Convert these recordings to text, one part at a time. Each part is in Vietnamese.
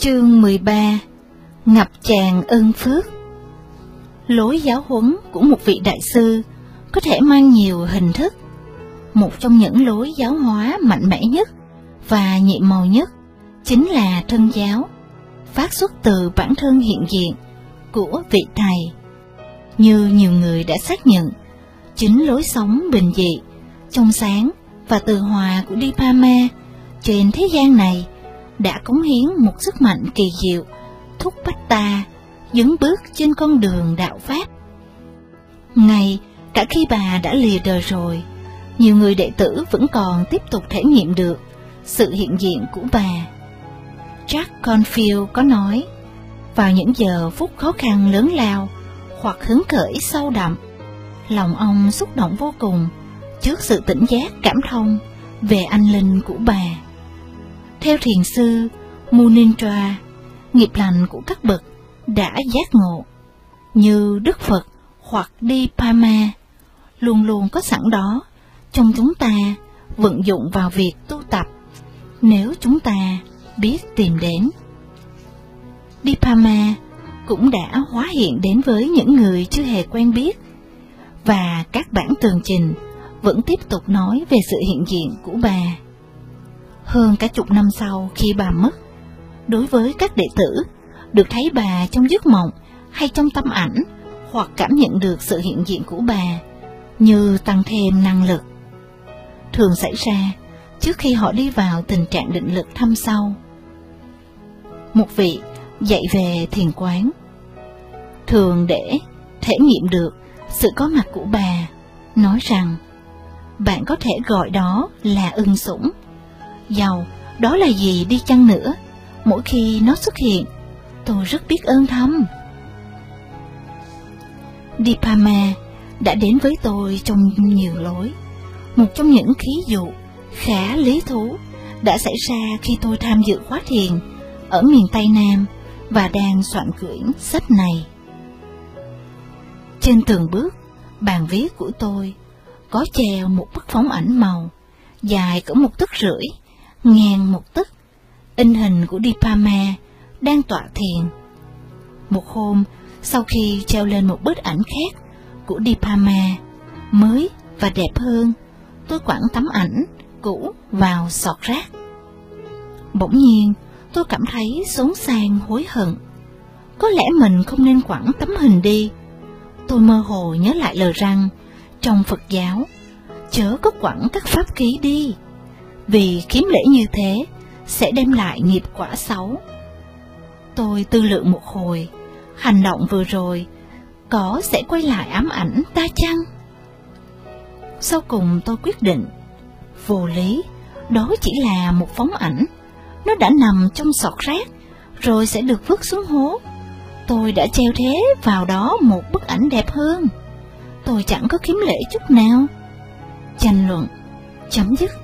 Chương 13. Ngập tràn ơn phước. Lối giáo huấn của một vị đại sư có thể mang nhiều hình thức. Một trong những lối giáo hóa mạnh mẽ nhất và nhiệm màu nhất chính là thân giáo, phát xuất từ bản thân hiện diện của vị thầy. Như nhiều người đã xác nhận, chính lối sống bình dị, trong sáng và từ hòa của Dipama trên thế gian này đã cống hiến một sức mạnh kỳ diệu, thúc bách ta dấn bước trên con đường đạo pháp. Ngay cả khi bà đã lìa đời rồi, nhiều người đệ tử vẫn còn tiếp tục thể nghiệm được sự hiện diện của bà. Jack Cornfield có nói, vào những giờ phút khó khăn lớn lao hoặc hứng khởi sâu đậm, lòng ông xúc động vô cùng trước sự tỉnh giác cảm thông về anh linh của bà. Theo thiền sư Munindra, nghiệp lành của các bậc đã giác ngộ, như Đức Phật hoặc Dipama, luôn luôn có sẵn đó trong chúng ta, vận dụng vào việc tu tập, nếu chúng ta biết tìm đến. Dipama cũng đã hóa hiện đến với những người chưa hề quen biết, và các bản tường trình vẫn tiếp tục nói về sự hiện diện của bà. Hơn cả chục năm sau khi bà mất, đối với các đệ tử, được thấy bà trong giấc mộng hay trong tâm ảnh hoặc cảm nhận được sự hiện diện của bà như tăng thêm năng lực. Thường xảy ra trước khi họ đi vào tình trạng định lực thâm sâu. Một vị dạy về thiền quán, thường để thể nghiệm được sự có mặt của bà, nói rằng bạn có thể gọi đó là ưng sủng. Dầu đó là gì đi chăng nữa, mỗi khi nó xuất hiện, tôi rất biết ơn thầm. Dipama đã đến với tôi trong nhiều lối. Một trong những thí dụ khá lý thú đã xảy ra khi tôi tham dự khóa thiền ở miền Tây Nam và đang soạn quyển sách này. Trên tường bước, bàn viết của tôi có treo một bức phóng ảnh màu dài cỡ 1,5 tấc, ngang 1 tấc, in hình của Dipama đang tọa thiền. Một hôm, sau khi treo lên một bức ảnh khác của Dipama, mới và đẹp hơn, tôi quẳng tấm ảnh cũ vào sọt rác. Bỗng nhiên, tôi cảm thấy xốn sang hối hận. Có lẽ mình không nên quẳng tấm hình đi. Tôi mơ hồ nhớ lại lời rằng trong Phật giáo, chớ có quẳng các pháp khí đi, vì khiếm lễ như thế sẽ đem lại nghiệp quả xấu. Tôi tư lượng một hồi, hành động vừa rồi có sẽ quay lại ám ảnh ta chăng? Sau cùng tôi quyết định, vô lý, đó chỉ là một phóng ảnh, nó đã nằm trong sọt rác rồi sẽ được vứt xuống hố. Tôi đã treo thế vào đó một bức ảnh đẹp hơn. Tôi chẳng có khiếm lễ chút nào. Tranh luận chấm dứt.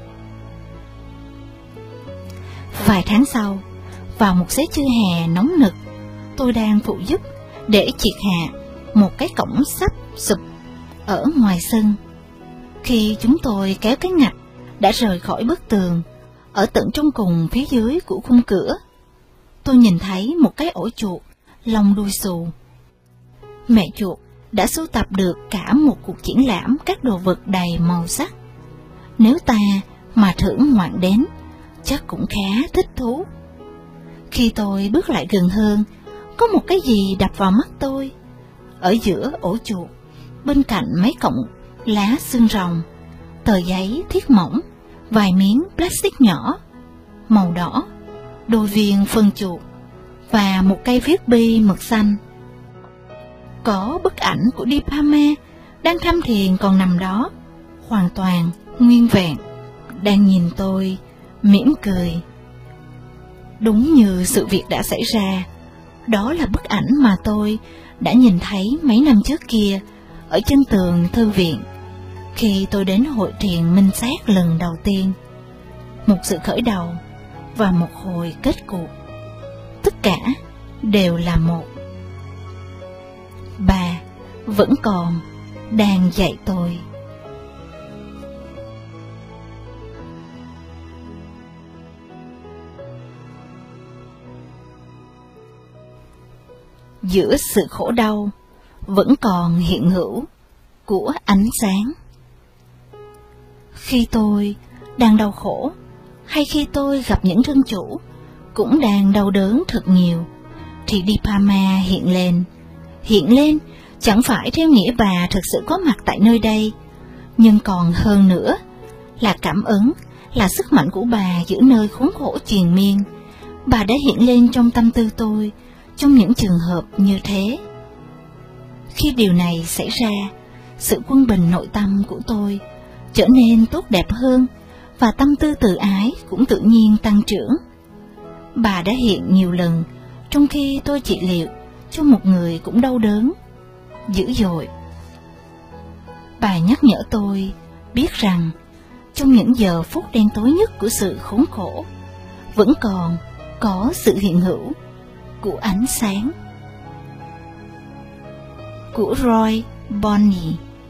Vài tháng sau, vào một xế trưa hè nóng nực, tôi đang phụ giúp để triệt hạ một cái cổng sắt sụp ở ngoài sân. Khi chúng tôi kéo cái ngạch đã rời khỏi bức tường, ở tận trong cùng phía dưới của khung cửa, tôi nhìn thấy một cái ổ chuột lông đuôi xù. Mẹ chuột đã sưu tập được cả một cuộc triển lãm các đồ vật đầy màu sắc. Nếu ta mà thưởng ngoạn đến, chắc cũng khá thích thú. Khi tôi bước lại gần hơn, có một cái gì đập vào mắt tôi. Ở giữa ổ chuột, bên cạnh mấy cọng lá xương rồng, tờ giấy thiết mỏng, vài miếng plastic nhỏ, màu đỏ, đôi viên phân chuột và một cây viết bi mực xanh. Có bức ảnh của Dipama đang tham thiền còn nằm đó, hoàn toàn nguyên vẹn, đang nhìn tôi, mỉm cười. Đúng như sự việc đã xảy ra, đó là bức ảnh mà tôi đã nhìn thấy mấy năm trước kia ở chân tường thư viện, khi tôi đến hội thiền minh sát lần đầu tiên. Một sự khởi đầu và một hồi kết cục, tất cả đều là một. Bà vẫn còn đang dạy tôi. giữa sự khổ đau vẫn còn hiện hữu của ánh sáng. Khi tôi đang đau khổ, hay khi tôi gặp những thân chủ cũng đang đau đớn thật nhiều, thì Dipama hiện lên chẳng phải theo nghĩa bà thực sự có mặt tại nơi đây, nhưng còn hơn nữa là cảm ứng, là sức mạnh của bà giữa nơi khốn khổ triền miên. Bà đã hiện lên trong tâm tư tôi trong những trường hợp như thế. Khi điều này xảy ra, sự quân bình nội tâm của tôi trở nên tốt đẹp hơn, và tâm tư từ ái cũng tự nhiên tăng trưởng. Bà đã hiện nhiều lần trong khi tôi trị liệu cho một người cũng đau đớn dữ dội. Bà nhắc nhở tôi biết rằng trong những giờ phút đen tối nhất của sự khốn khổ vẫn còn có sự hiện hữu của ánh sáng. Của Roy Bonney.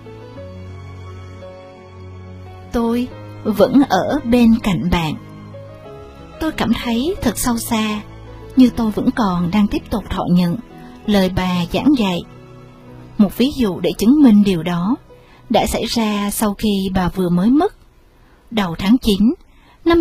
Tôi vẫn ở bên cạnh bạn. Tôi cảm thấy thật sâu xa, như tôi vẫn còn đang tiếp tục thọ nhận lời bà giảng dạy. Một ví dụ để chứng minh điều đó đã xảy ra sau khi bà vừa mới mất, đầu tháng 9 năm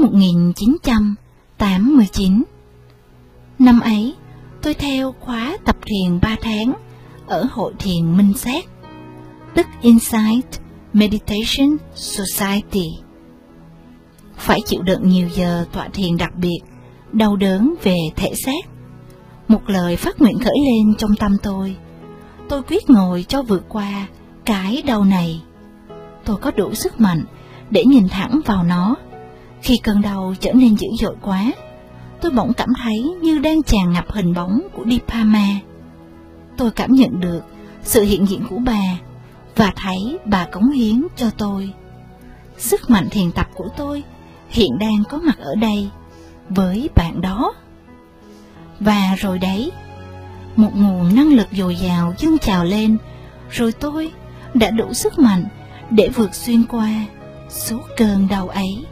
1989. Năm ấy, tôi theo khóa tập thiền 3 tháng ở hội thiền Minh Sát, tức Insight Meditation Society. Phải chịu đựng nhiều giờ tọa thiền đặc biệt, đau đớn về thể xác. Một lời phát nguyện khởi lên trong tâm tôi quyết ngồi cho vượt qua cái đau này. Tôi có đủ sức mạnh để nhìn thẳng vào nó. Khi cơn đau trở nên dữ dội quá, tôi bỗng cảm thấy như đang tràn ngập hình bóng của Dipama. Tôi cảm nhận được sự hiện diện của bà và thấy bà cống hiến cho tôi. Sức mạnh thiền tập của tôi hiện đang có mặt ở đây với bạn đó. Và rồi đấy, một nguồn năng lực dồi dào dâng trào lên, rồi tôi đã đủ sức mạnh để vượt xuyên qua số cơn đau ấy.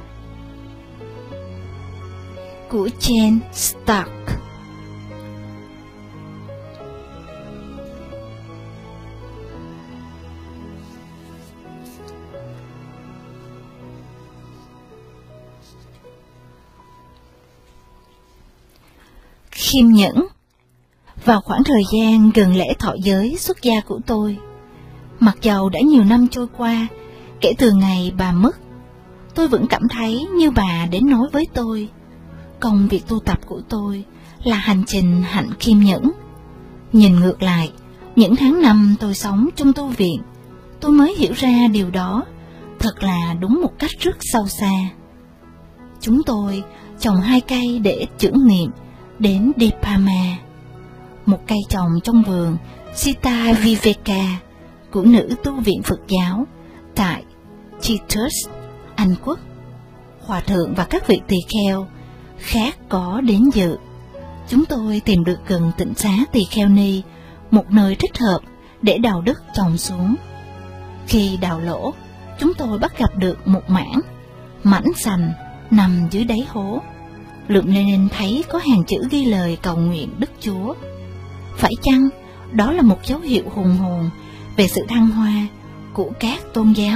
Của Jane Stark. Khiêm nhẫn. Vào khoảng thời gian gần lễ thọ giới xuất gia của tôi, mặc dầu đã nhiều năm trôi qua kể từ ngày bà mất, tôi vẫn cảm thấy như bà đến nói với tôi. Công việc tu tập của tôi là hành trình hạnh khiêm nhẫn. Nhìn ngược lại, những tháng năm tôi sống trong tu viện, tôi mới hiểu ra điều đó thật là đúng một cách rất sâu xa. Chúng tôi trồng 2 cây để tưởng niệm đến Dipama. Một cây trồng trong vườn Sita Viveka của nữ tu viện Phật giáo tại Titus, Anh Quốc. Hòa thượng và các vị tỳ kheo khác có đến dự. Chúng tôi tìm được gần tịnh xá Tỳ Kheo Ni một nơi thích hợp để đào đất trồng xuống. Khi đào lỗ, chúng tôi bắt gặp được một mảnh sành nằm dưới đáy hố. Lượm lên thấy có hàng chữ ghi lời cầu nguyện Đức Chúa. Phải chăng đó là một dấu hiệu hùng hồn về sự thăng hoa của các tôn giáo?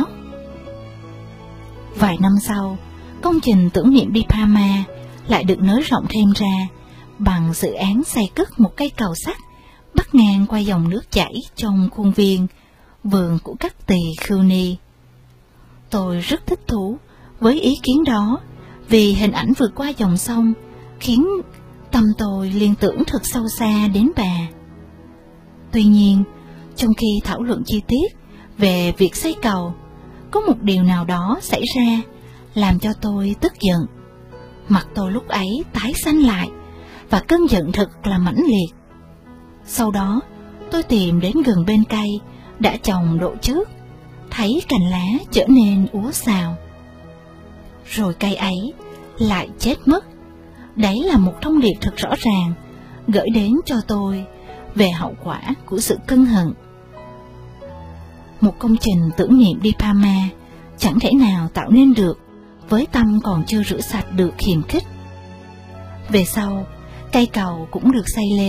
Vài năm sau, công trình tưởng niệm Dipama lại được nới rộng thêm ra bằng dự án xây cất một cây cầu sắt bắc ngang qua dòng nước chảy trong khuôn viên vườn của các tỳ khưu ni. Tôi rất thích thú với ý kiến đó, vì hình ảnh vượt qua dòng sông khiến tâm tôi liên tưởng thật sâu xa đến bà. Tuy nhiên, trong khi thảo luận chi tiết về việc xây cầu, có một điều nào đó xảy ra làm cho tôi tức giận. Mặt tôi lúc ấy tái xanh lại và cơn giận thật là mãnh liệt. Sau đó, tôi tìm đến gần bên cây đã trồng độ trước, thấy cành lá trở nên úa xào. Rồi cây ấy lại chết mất. Đấy là một thông điệp thật rõ ràng gửi đến cho tôi về hậu quả của sự cân hận. Một công trình tưởng niệm Dipama chẳng thể nào tạo nên được với tâm còn chưa rửa sạch được hiềm khích. Về sau, cây cầu cũng được xây lên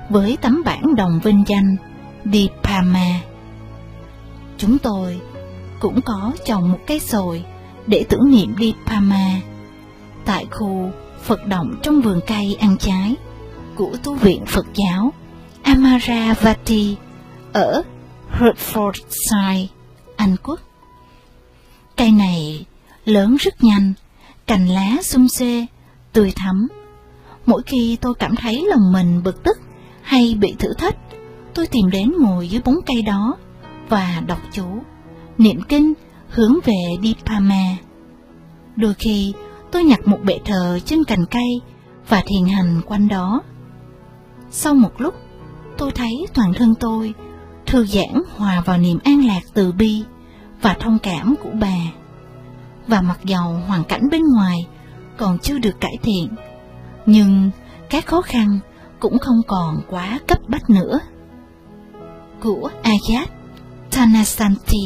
với tấm bảng đồng vinh danh Dipama. Chúng tôi cũng có trồng một cây sồi để tưởng niệm Dipama tại khu Phật động trong vườn cây ăn trái của tu viện Phật giáo Amaravati ở Hertfordshire, Anh Quốc. Cây này lớn rất nhanh, cành lá xum xuê, tươi thắm. Mỗi khi tôi cảm thấy lòng mình bực tức hay bị thử thách, tôi tìm đến ngồi dưới bóng cây đó và đọc chú, niệm kinh hướng về Dipama. Đôi khi tôi nhặt một bệ thờ trên cành cây và thiền hành quanh đó. Sau một lúc, tôi thấy toàn thân tôi thư giãn hòa vào niềm an lạc từ bi và thông cảm của bà. Và mặc dầu hoàn cảnh bên ngoài còn chưa được cải thiện, nhưng các khó khăn cũng không còn quá cấp bách nữa. Của Ayat Thanasanti.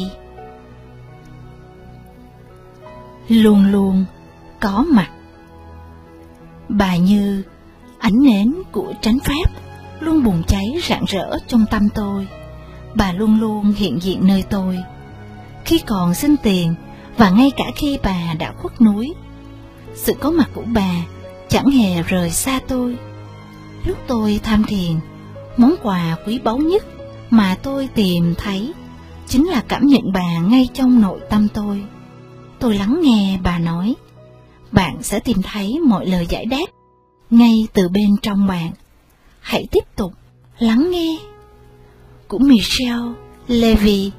Luôn luôn có mặt. Bà như ánh nến của chánh pháp luôn bùng cháy rạng rỡ trong tâm tôi. Bà luôn luôn hiện diện nơi tôi, khi còn xin tiền và ngay cả khi bà đã khuất núi. Sự có mặt của bà chẳng hề rời xa tôi. Lúc tôi tham thiền, món quà quý báu nhất mà tôi tìm thấy chính là cảm nhận bà ngay trong nội tâm tôi. Tôi lắng nghe bà nói, bạn sẽ tìm thấy mọi lời giải đáp ngay từ bên trong bạn. Hãy tiếp tục lắng nghe. Của Michelle Levy.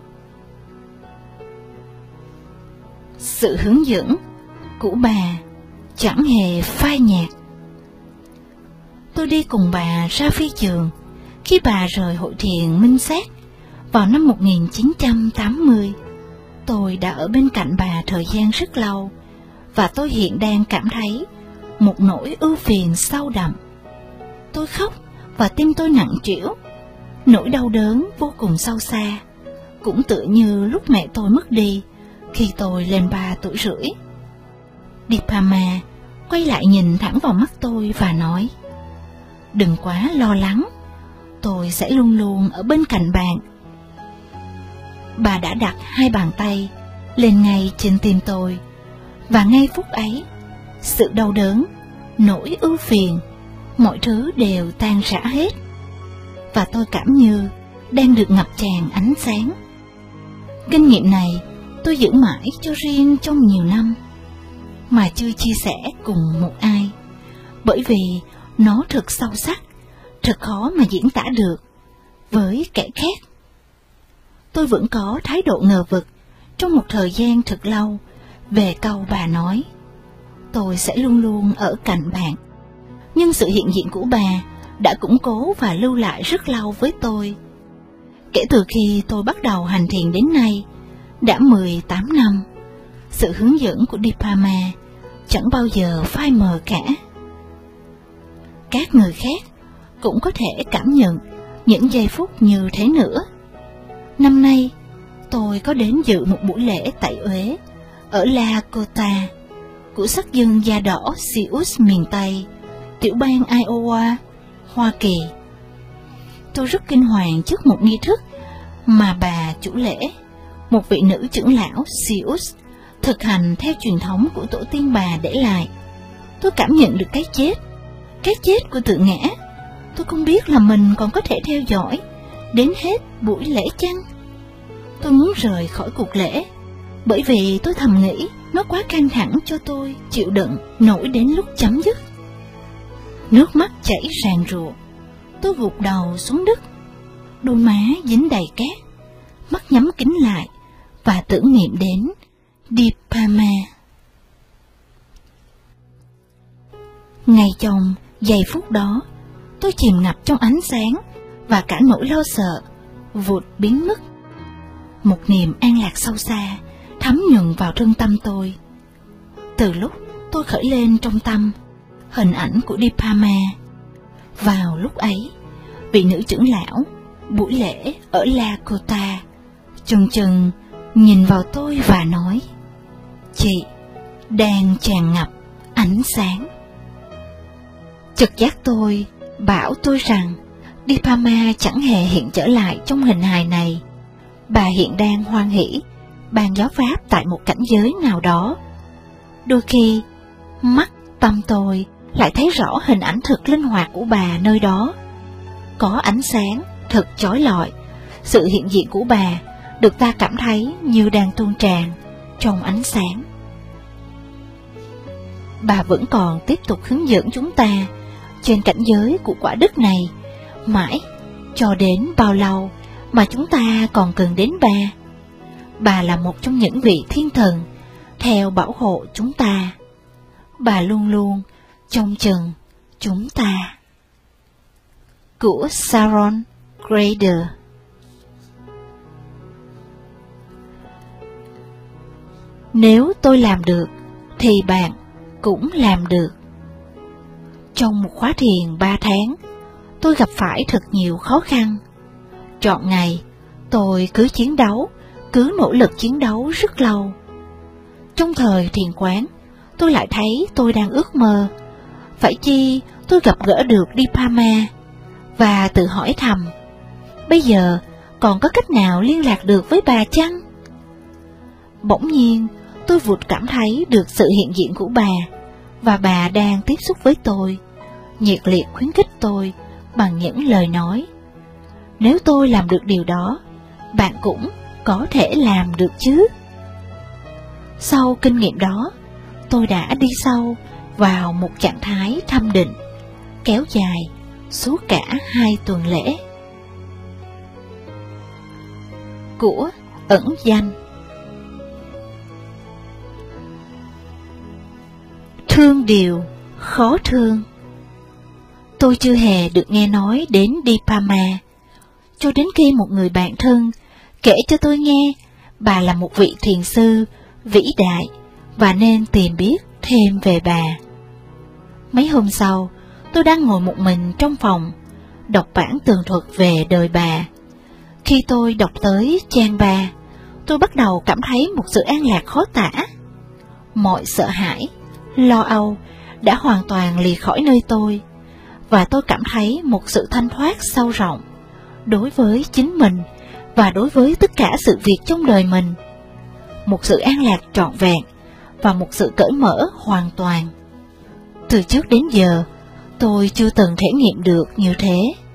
Sự hướng dẫn của bà chẳng hề phai nhạt. Tôi đi cùng bà ra phi trường khi bà rời hội thiền Minh Sát vào năm 1980. Tôi đã ở bên cạnh bà thời gian rất lâu, và tôi hiện đang cảm thấy một nỗi ưu phiền sâu đậm. Tôi khóc và tim tôi nặng trĩu. Nỗi đau đớn vô cùng sâu xa, cũng tựa như lúc mẹ tôi mất đi khi tôi lên 3 tuổi rưỡi. Dipama quay lại nhìn thẳng vào mắt tôi và nói, đừng quá lo lắng, tôi sẽ luôn luôn ở bên cạnh bạn. Bà đã đặt 2 bàn tay lên ngay trên tim tôi, và ngay phút ấy, sự đau đớn, nỗi ưu phiền, mọi thứ đều tan rã hết, và tôi cảm như đang được ngập tràn ánh sáng. Kinh nghiệm này tôi giữ mãi cho riêng trong nhiều năm, mà chưa chia sẻ cùng một ai, bởi vì nó thật sâu sắc, thật khó mà diễn tả được với kẻ khác. Tôi vẫn có thái độ ngờ vực trong một thời gian thật lâu về câu bà nói, tôi sẽ luôn luôn ở cạnh bạn. Nhưng sự hiện diện của bà đã củng cố và lưu lại rất lâu với tôi. Kể từ khi tôi bắt đầu hành thiền đến nay, đã 18 năm, sự hướng dẫn của Dipama chẳng bao giờ phai mờ cả. Các người khác cũng có thể cảm nhận những giây phút như thế nữa. Năm nay, tôi có đến dự một buổi lễ tẩy uế ở Lakota của sắc dân da đỏ Sioux miền Tây, tiểu bang Iowa, Hoa Kỳ. Tôi rất kinh hoàng trước một nghi thức mà bà chủ lễ, một vị nữ trưởng lão Sioux, thực hành theo truyền thống của tổ tiên bà để lại. Tôi cảm nhận được cái chết của tự ngã. Tôi không biết là mình còn có thể theo dõi đến hết buổi lễ chăng? Tôi muốn rời khỏi cuộc lễ, bởi vì tôi thầm nghĩ nó quá căng thẳng cho tôi chịu đựng nổi đến lúc chấm dứt. Nước mắt chảy ràn rụa, tôi gục đầu xuống đất, đôi má dính đầy cát, mắt nhắm kín lại và tưởng niệm đến Dipama. Ngay trong giây phút đó, tôi chìm ngập trong ánh sáng và cả nỗi lo sợ vụt biến mất. Một niềm an lạc sâu xa thấm nhuần vào thân tâm tôi. Từ lúc tôi khởi lên trong tâm hình ảnh của Dipama, vào lúc ấy, vị nữ trưởng lão buổi lễ ở Lakota chừng chừng nhìn vào tôi và nói, chị đang tràn ngập ánh sáng. Trực giác tôi bảo tôi rằng Dipama chẳng hề hiện trở lại trong hình hài này. Bà hiện đang hoan hỉ ban giáo pháp tại một cảnh giới nào đó. Đôi khi, mắt tâm tôi lại thấy rõ hình ảnh thực linh hoạt của bà nơi đó. Có ánh sáng thật chói lọi, sự hiện diện của bà được ta cảm thấy như đang tuôn tràn trong ánh sáng. Bà vẫn còn tiếp tục hướng dẫn chúng ta trên cảnh giới của quả đất này, mãi cho đến bao lâu mà chúng ta còn cần đến bà. Bà là một trong những vị thiên thần theo bảo hộ chúng ta. Bà luôn luôn trông chừng chúng ta. Của Sharon Grader. Nếu tôi làm được, thì bạn cũng làm được. Trong một khóa thiền 3 tháng, tôi gặp phải thật nhiều khó khăn. Trọn ngày, tôi cứ chiến đấu, cứ nỗ lực chiến đấu rất lâu. Trong thời thiền quán, tôi lại thấy tôi đang ước mơ. Phải chi tôi gặp gỡ được Dipama, và tự hỏi thầm, bây giờ còn có cách nào liên lạc được với bà chăng? Bỗng nhiên, tôi vụt cảm thấy được sự hiện diện của bà, và bà đang tiếp xúc với tôi, nhiệt liệt khuyến khích tôi bằng những lời nói. Nếu tôi làm được điều đó, bạn cũng có thể làm được chứ. Sau kinh nghiệm đó, tôi đã đi sâu vào một trạng thái thâm định, kéo dài suốt cả 2 tuần lễ. Của ẩn danh. Thương điều khó thương. Tôi chưa hề được nghe nói đến Dipama, cho đến khi một người bạn thân kể cho tôi nghe bà là một vị thiền sư vĩ đại và nên tìm biết thêm về bà. Mấy hôm sau, tôi đang ngồi một mình trong phòng, đọc bản tường thuật về đời bà. Khi tôi đọc tới trang 3, tôi bắt đầu cảm thấy một sự an lạc khó tả. Mọi sợ hãi, lo âu đã hoàn toàn lìa khỏi nơi tôi, và tôi cảm thấy một sự thanh thoát sâu rộng đối với chính mình và đối với tất cả sự việc trong đời mình. Một sự an lạc trọn vẹn và một sự cởi mở hoàn toàn. Từ trước đến giờ, tôi chưa từng thể nghiệm được như thế.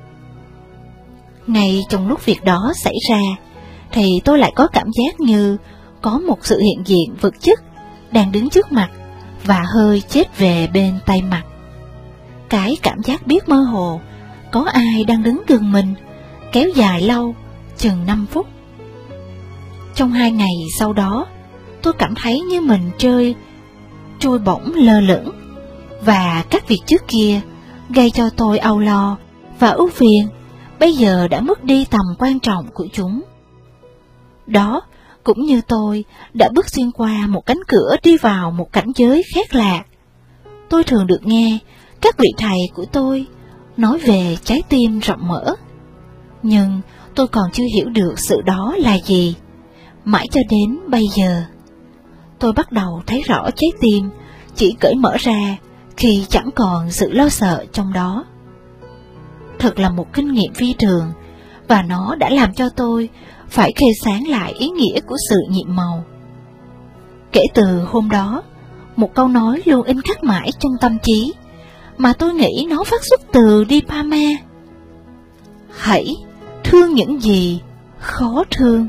Ngay trong lúc việc đó xảy ra, thì tôi lại có cảm giác như có một sự hiện diện vật chất đang đứng trước mặt và hơi chết về bên tay mặt. Cái cảm giác biết mơ hồ có ai đang đứng gần mình kéo dài lâu, chừng 5 phút. Trong 2 ngày sau đó, tôi cảm thấy như mình trôi bổng lơ lửng, và các việc trước kia gây cho tôi âu lo và ưu phiền bây giờ đã mất đi tầm quan trọng của chúng. Đó cũng như tôi đã bước xuyên qua một cánh cửa đi vào một cảnh giới khác lạ. Tôi thường được nghe các vị thầy của tôi nói về trái tim rộng mở, nhưng tôi còn chưa hiểu được sự đó là gì. Mãi cho đến bây giờ, tôi bắt đầu thấy rõ trái tim chỉ cởi mở ra khi chẳng còn sự lo sợ trong đó. Thật là một kinh nghiệm phi thường, và nó đã làm cho tôi phải khơi sáng lại ý nghĩa của sự nhiệm màu. Kể từ hôm đó, một câu nói luôn in khắc mãi trong tâm trí, mà tôi nghĩ nó phát xuất từ Dipama: hãy thương những gì khó thương.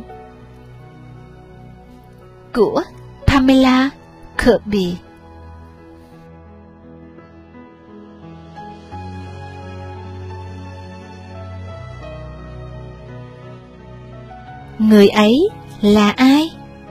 Của Pamela Kirby. Người ấy là ai?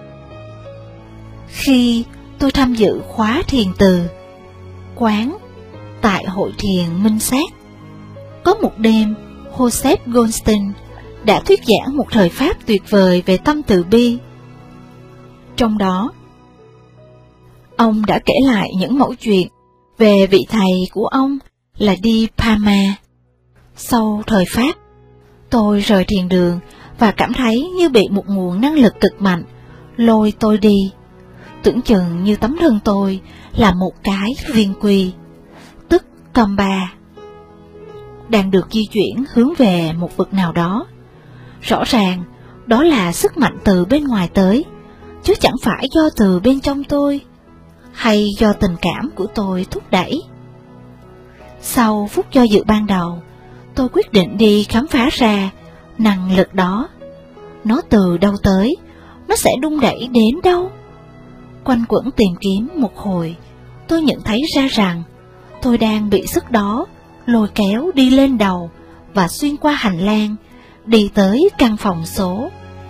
Khi tôi tham dự khóa thiền từ quán tại hội thiền Minh Sát, có một đêm Joseph Goldstein đã thuyết giảng một thời pháp tuyệt vời về tâm từ bi. Trong đó, ông đã kể lại những mẩu chuyện về vị thầy của ông là Dipama. Sau thời pháp, tôi rời thiền đường và cảm thấy như bị một nguồn năng lực cực mạnh lôi tôi đi. Tưởng chừng như tấm thân tôi là một cái viên quy, tức Kamba. đang được di chuyển hướng về một vực nào đó. Rõ ràng, đó là sức mạnh từ bên ngoài tới, chứ chẳng phải do từ bên trong tôi, hay do tình cảm của tôi thúc đẩy. Sau phút do dự ban đầu, tôi quyết định đi khám phá ra năng lực đó. Nó từ đâu tới, nó sẽ đung đẩy đến đâu? Quanh quẩn tìm kiếm một hồi, tôi nhận thấy ra rằng tôi đang bị sức đó lôi kéo đi lên đầu và xuyên qua hành lang, đi tới căn phòng số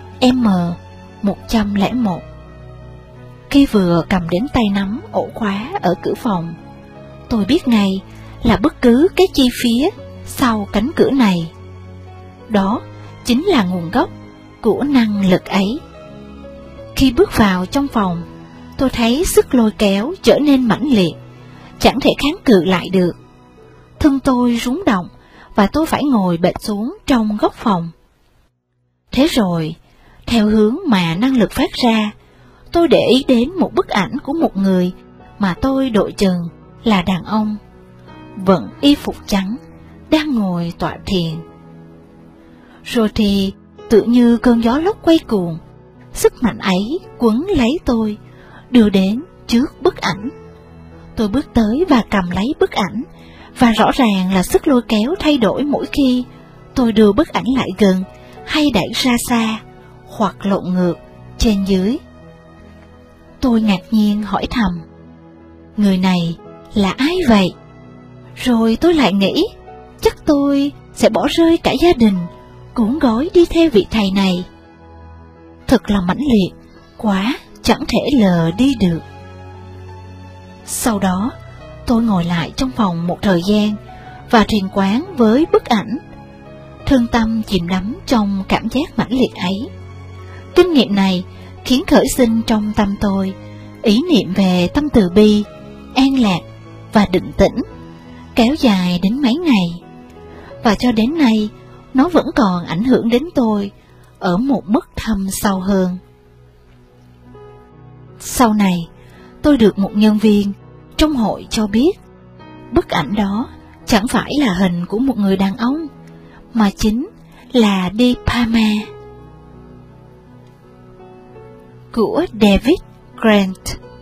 M101. Khi vừa cầm đến tay nắm ổ khóa ở cửa phòng, tôi biết ngay là bất cứ cái chi phía sau cánh cửa này, đó chính là nguồn gốc của năng lực ấy. Khi bước vào trong phòng, tôi thấy sức lôi kéo trở nên mãnh liệt, chẳng thể kháng cự lại được. Thân tôi rúng động và tôi phải ngồi bệt xuống trong góc phòng. Thế rồi, theo hướng mà năng lực phát ra, tôi để ý đến một bức ảnh của một người mà tôi đội chừng là đàn ông, vận y phục trắng, đang ngồi tọa thiền. Rồi thì tự như cơn gió lốc quay cuồng, sức mạnh ấy quấn lấy tôi, đưa đến trước bức ảnh. Tôi bước tới và cầm lấy bức ảnh, và rõ ràng là sức lôi kéo thay đổi mỗi khi tôi đưa bức ảnh lại gần hay đẩy ra xa, hoặc lộn ngược trên dưới. Tôi ngạc nhiên hỏi thầm, người này là ai vậy? Rồi tôi lại nghĩ, chắc tôi sẽ bỏ rơi cả gia đình, cuốn gói đi theo vị thầy này. Thật là mãnh liệt, quá chẳng thể lờ đi được. Sau đó, tôi ngồi lại trong phòng một thời gian và trì quán với bức ảnh. Thân tâm chìm đắm trong cảm giác mãnh liệt ấy. Kinh nghiệm này khiến khởi sinh trong tâm tôi ý niệm về tâm từ bi, an lạc và định tĩnh, kéo dài đến mấy ngày. Và cho đến nay, nó vẫn còn ảnh hưởng đến tôi ở một mức thâm sâu hơn. Sau này, tôi được một nhân viên trong hội cho biết, bức ảnh đó chẳng phải là hình của một người đàn ông, mà chính là Dipama của David Grant.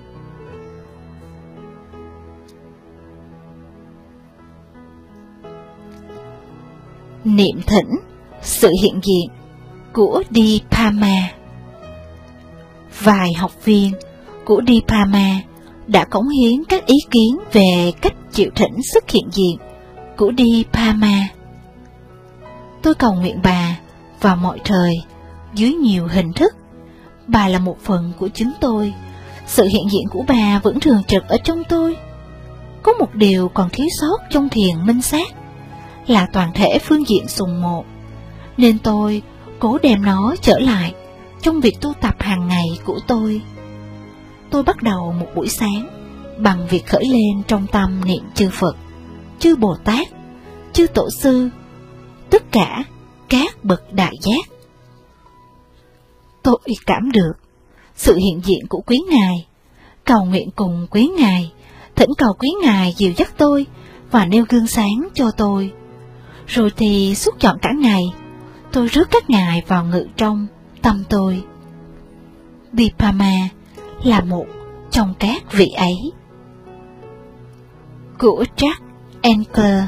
Niệm thỉnh sự hiện diện của Dipama. Vài học viên của Dipama đã cống hiến các ý kiến về cách chịu thỉnh sức hiện diện của Dipama. Tôi cầu nguyện bà vào mọi thời, dưới nhiều hình thức. Bà là một phần của chính tôi. Sự hiện diện của bà vẫn thường trực ở trong tôi. Có một điều còn thiếu sót trong thiền minh sát, là toàn thể phương diện sùng một, nên tôi cố đem nó trở lại trong việc tu tập hàng ngày của tôi. Tôi bắt đầu một buổi sáng bằng việc khởi lên trong tâm niệm chư Phật, chư Bồ Tát, chư Tổ sư, tất cả các bậc đại giác. Tôi cảm được sự hiện diện của quý Ngài, cầu nguyện cùng quý Ngài, thỉnh cầu quý Ngài dìu dắt tôi và nêu gương sáng cho tôi. Rồi thì suốt trọn cả ngày, tôi rước các Ngài vào ngự trong tâm tôi. Dipama là một trong các vị ấy. Của Jack Ankler.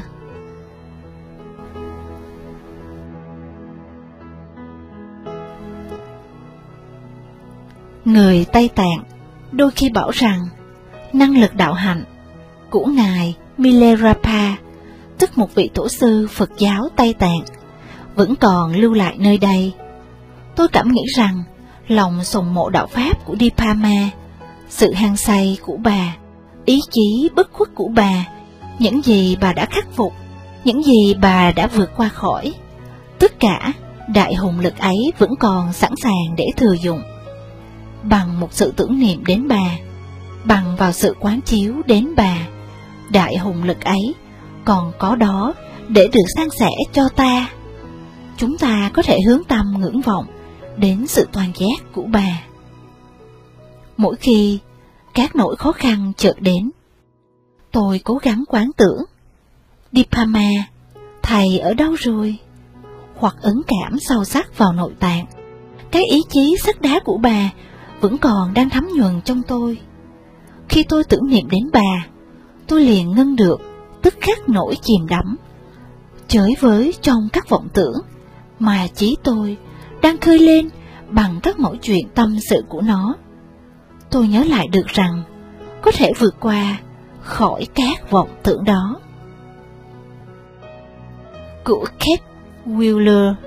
Người Tây Tạng đôi khi bảo rằng năng lực đạo hạnh của Ngài Milarepa, tức một vị tổ sư Phật giáo Tây Tạng, vẫn còn lưu lại nơi đây. Tôi cảm nghĩ rằng lòng sùng mộ đạo pháp của Dipama, sự hăng say của bà, ý chí bất khuất của bà, những gì bà đã khắc phục, những gì bà đã vượt qua khỏi, tất cả đại hùng lực ấy vẫn còn sẵn sàng để thừa dụng. Bằng một sự tưởng niệm đến bà, bằng vào sự quán chiếu đến bà, đại hùng lực ấy còn có đó để được san sẻ cho ta. Chúng ta có thể hướng tâm ngưỡng vọng đến sự toàn giác của bà. Mỗi khi các nỗi khó khăn chợt đến, tôi cố gắng quán tưởng Dipama Thầy ở đâu rồi? Hoặc ấn cảm sâu sắc vào nội tạng, cái ý chí sắt đá của bà vẫn còn đang thấm nhuần trong tôi. Khi tôi tưởng niệm đến bà, tôi liền ngưng được, tức khắc nổi chìm đắm, chới với trong các vọng tưởng mà trí tôi đang khơi lên bằng các mẩu chuyện tâm sự của nó. Tôi nhớ lại được rằng có thể vượt qua khỏi các vọng tưởng đó. Của Kate Wheeler.